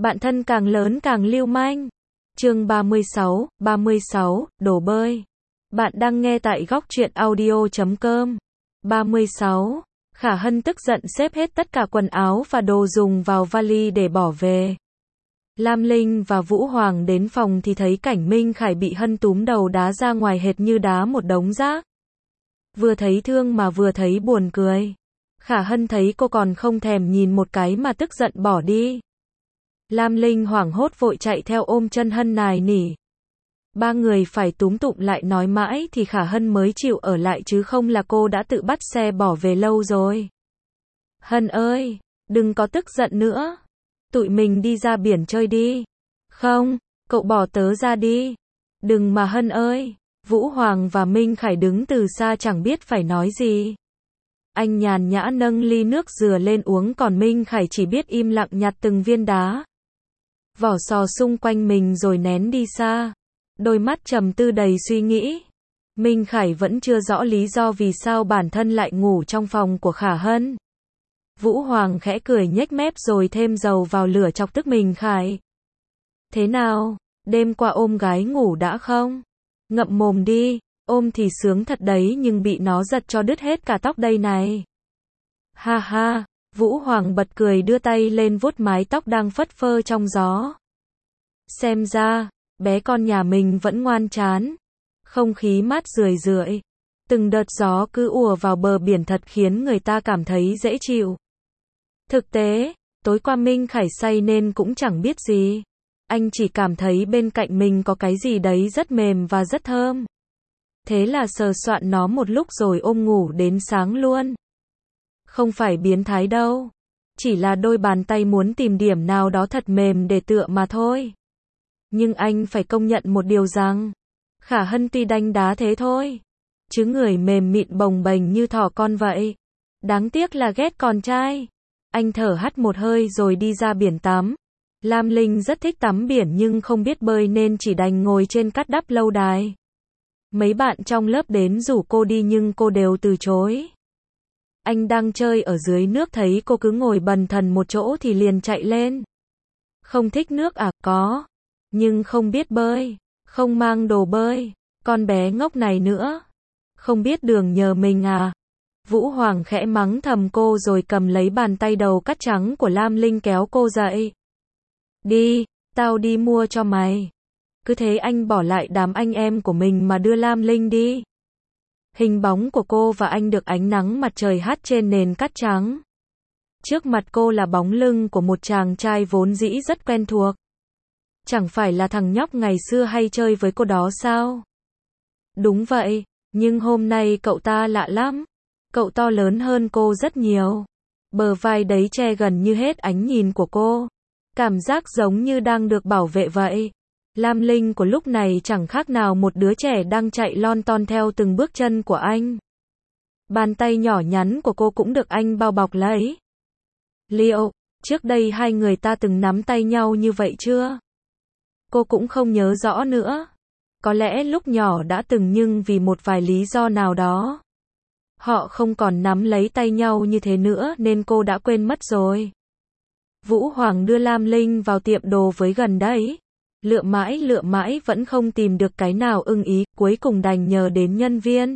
Bạn thân càng lớn càng lưu manh. Chương 36, đồ bơi. Bạn đang nghe tại góc truyện audio.com. 36. Khả Hân tức giận xếp hết tất cả quần áo và đồ dùng vào vali để bỏ về. Lam Linh và Vũ Hoàng đến phòng thì thấy cảnh Minh Khải bị Hân túm đầu đá ra ngoài hệt như đá một đống rác. Vừa thấy thương mà vừa thấy buồn cười. Khả Hân thấy cô còn không thèm nhìn một cái mà tức giận bỏ đi. Lam Linh hoảng hốt vội chạy theo ôm chân Hân nài nỉ. Ba người phải túm tụm lại nói mãi thì Khả Hân mới chịu ở lại, chứ không là cô đã tự bắt xe bỏ về lâu rồi. Hân ơi, đừng có tức giận nữa. Tụi mình đi ra biển chơi đi. Không, cậu bỏ tớ ra đi. Đừng mà Hân ơi. Vũ Hoàng và Minh Khải đứng từ xa chẳng biết phải nói gì. Anh nhàn nhã nâng ly nước dừa lên uống, còn Minh Khải chỉ biết im lặng nhặt từng viên đá vỏ sò xung quanh mình rồi nén đi xa. Đôi mắt trầm tư đầy suy nghĩ. Minh Khải vẫn chưa rõ lý do vì sao bản thân lại ngủ trong phòng của Khả Hân. Vũ Hoàng khẽ cười nhếch mép rồi thêm dầu vào lửa chọc tức Minh Khải. Thế nào, đêm qua ôm gái ngủ đã không? Ngậm mồm đi, ôm thì sướng thật đấy nhưng bị nó giật cho đứt hết cả tóc đây này. Ha ha, Vũ Hoàng bật cười đưa tay lên vuốt mái tóc đang phất phơ trong gió. Xem ra, bé con nhà mình vẫn ngoan chán. Không khí mát rười rượi. Từng đợt gió cứ ùa vào bờ biển thật khiến người ta cảm thấy dễ chịu. Thực tế, tối qua Minh Khải say nên cũng chẳng biết gì. Anh chỉ cảm thấy bên cạnh mình có cái gì đấy rất mềm và rất thơm. Thế là sờ soạn nó một lúc rồi ôm ngủ đến sáng luôn. Không phải biến thái đâu. Chỉ là đôi bàn tay muốn tìm điểm nào đó thật mềm để tựa mà thôi. Nhưng anh phải công nhận một điều rằng, Khả Hân tuy đanh đá thế thôi, chứ người mềm mịn bồng bềnh như thỏ con vậy. Đáng tiếc là ghét con trai. Anh thở hắt một hơi rồi đi ra biển tắm. Lam Linh rất thích tắm biển nhưng không biết bơi nên chỉ đành ngồi trên cát đắp lâu đài. Mấy bạn trong lớp đến rủ cô đi nhưng cô đều từ chối. Anh đang chơi ở dưới nước thấy cô cứ ngồi bần thần một chỗ thì liền chạy lên. Không thích nước à? Có. Nhưng không biết bơi. Không mang đồ bơi. Con bé ngốc này nữa. Không biết đường nhờ mình à? Vũ Hoàng khẽ mắng thầm cô rồi cầm lấy bàn tay đầu cát trắng của Lam Linh kéo cô dậy. Đi, tao đi mua cho mày. Cứ thế anh bỏ lại đám anh em của mình mà đưa Lam Linh đi. Hình bóng của cô và anh được ánh nắng mặt trời hắt trên nền cát trắng. Trước mặt cô là bóng lưng của một chàng trai vốn dĩ rất quen thuộc. Chẳng phải là thằng nhóc ngày xưa hay chơi với cô đó sao? Đúng vậy, nhưng hôm nay cậu ta lạ lắm. Cậu to lớn hơn cô rất nhiều. Bờ vai đấy che gần như hết ánh nhìn của cô. Cảm giác giống như đang được bảo vệ vậy. Lam Linh của lúc này chẳng khác nào một đứa trẻ đang chạy lon ton theo từng bước chân của anh. Bàn tay nhỏ nhắn của cô cũng được anh bao bọc lấy. Liệu, trước đây hai người ta từng nắm tay nhau như vậy chưa? Cô cũng không nhớ rõ nữa. Có lẽ lúc nhỏ đã từng nhưng vì một vài lý do nào đó, họ không còn nắm lấy tay nhau như thế nữa nên cô đã quên mất rồi. Vũ Hoàng đưa Lam Linh vào tiệm đồ với gần đấy. Lựa mãi vẫn không tìm được cái nào ưng ý, cuối cùng đành nhờ đến nhân viên.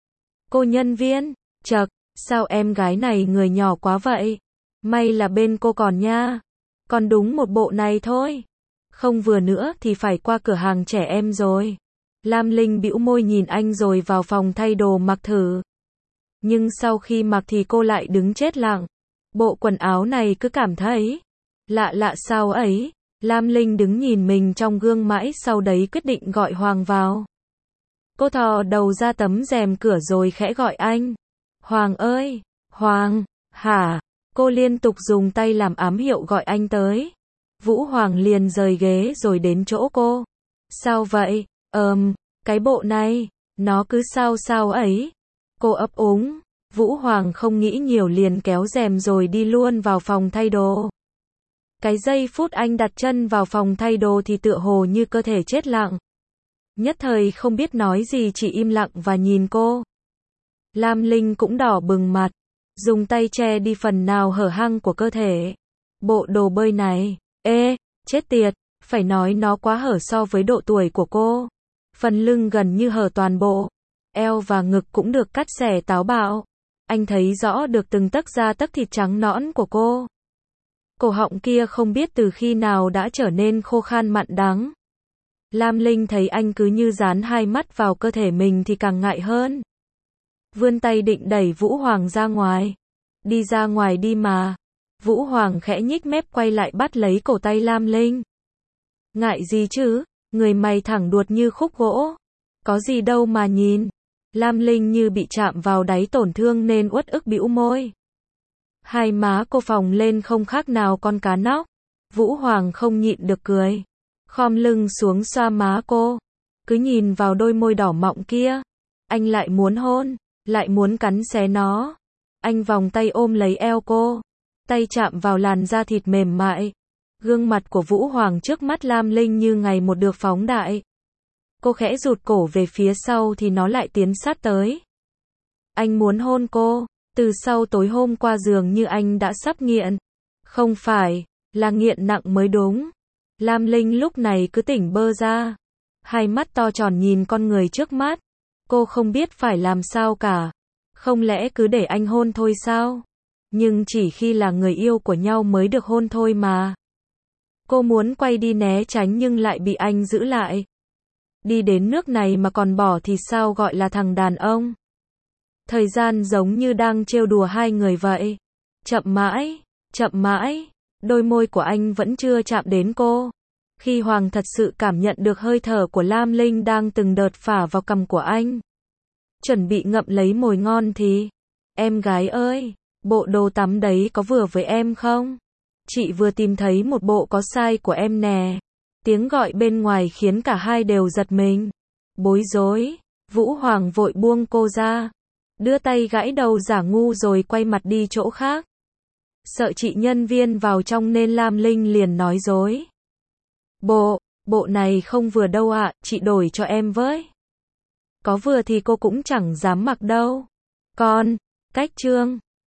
Cô nhân viên, chậc, sao em gái này người nhỏ quá vậy? May là bên cô còn nha. Còn đúng một bộ này thôi. Không vừa nữa thì phải qua cửa hàng trẻ em rồi. Lam Linh bĩu môi nhìn anh rồi vào phòng thay đồ mặc thử. Nhưng sau khi mặc thì cô lại đứng chết lặng. Bộ quần áo này cứ cảm thấy lạ sao ấy. Lam Linh đứng nhìn mình trong gương mãi sau đấy quyết định gọi Hoàng vào. Cô thò đầu ra tấm rèm cửa rồi khẽ gọi anh. Hoàng ơi, Hoàng, hả? Cô liên tục dùng tay làm ám hiệu gọi anh tới. Vũ Hoàng liền rời ghế rồi đến chỗ cô. Sao vậy? Cái bộ này, nó cứ sao ấy. Cô ấp úng. Vũ Hoàng không nghĩ nhiều liền kéo rèm rồi đi luôn vào phòng thay đồ. Cái giây phút anh đặt chân vào phòng thay đồ thì tựa hồ như cơ thể chết lặng. Nhất thời không biết nói gì, chỉ im lặng và nhìn cô. Lam Linh cũng đỏ bừng mặt, dùng tay che đi phần nào hở hang của cơ thể. Bộ đồ bơi này, Chết tiệt, phải nói nó quá hở so với độ tuổi của cô. Phần lưng gần như hở toàn bộ. Eo và ngực cũng được cắt xẻ táo bạo. Anh thấy rõ được từng tấc da tấc thịt trắng nõn của cô. Cổ họng kia không biết từ khi nào đã trở nên khô khan mặn đắng. Lam Linh thấy anh cứ như dán hai mắt vào cơ thể mình thì càng ngại hơn. Vươn tay định đẩy Vũ Hoàng ra ngoài. Đi ra ngoài đi mà. Vũ Hoàng khẽ nhích mép quay lại bắt lấy cổ tay Lam Linh. Ngại gì chứ, người mày thẳng đuột như khúc gỗ. Có gì đâu mà nhìn. Lam Linh như bị chạm vào đáy tổn thương nên uất ức bĩu môi. Hai má cô phồng lên không khác nào con cá nóc. Vũ Hoàng không nhịn được cười. Khom lưng xuống xoa má cô. Cứ nhìn vào đôi môi đỏ mọng kia. Anh lại muốn hôn, lại muốn cắn xé nó. Anh vòng tay ôm lấy eo cô. Tay chạm vào làn da thịt mềm mại. Gương mặt của Vũ Hoàng trước mắt Lam Linh như ngày một được phóng đại. Cô khẽ rụt cổ về phía sau thì nó lại tiến sát tới. Anh muốn hôn cô. Từ sau tối hôm qua dường như anh đã sắp nghiện. Không phải, là nghiện nặng mới đúng. Lam Linh lúc này cứ tỉnh bơ ra. Hai mắt to tròn nhìn con người trước mắt. Cô không biết phải làm sao cả. Không lẽ cứ để anh hôn thôi sao? Nhưng chỉ khi là người yêu của nhau mới được hôn thôi mà. Cô muốn quay đi né tránh nhưng lại bị anh giữ lại. Đi đến nước này mà còn bỏ thì sao gọi là thằng đàn ông? Thời gian giống như đang trêu đùa hai người vậy. Chậm mãi, đôi môi của anh vẫn chưa chạm đến cô. Khi Hoàng thật sự cảm nhận được hơi thở của Lam Linh đang từng đợt phả vào cằm của anh. Chuẩn bị ngậm lấy mồi ngon thì, em gái ơi, bộ đồ tắm đấy có vừa với em không? Chị vừa tìm thấy một bộ có size của em nè. Tiếng gọi bên ngoài khiến cả hai đều giật mình. Bối rối, Vũ Hoàng vội buông cô ra. Đưa tay gãi đầu giả ngu rồi quay mặt đi chỗ khác. Sợ chị nhân viên vào trong nên Lam Linh liền nói dối. Bộ này không vừa đâu ạ, chị đổi cho em với. Có vừa thì cô cũng chẳng dám mặc đâu. Cách trương.